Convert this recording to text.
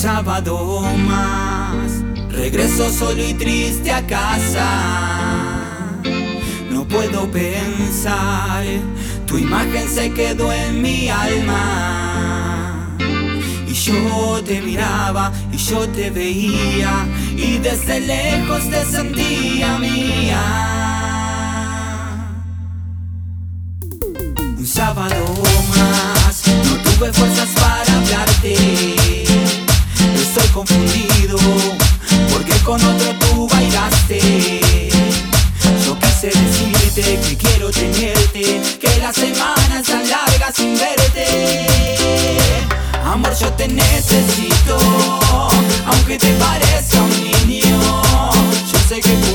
sábado más, regreso solo y triste a casa. No puedo pensar, tu imagen se quedó en mi alma. Y yo te miraba y yo te veía, y desde lejos te sentía mía. Un sábado más, no tuve fuerzas para hablarte. Estoy confundido, porque con otro tú bailaste. Yo quise decirte que quiero tenerte, que las semanas están largas sin verte. Amor, yo te necesito, aunque te parezca un niño. Yo sé que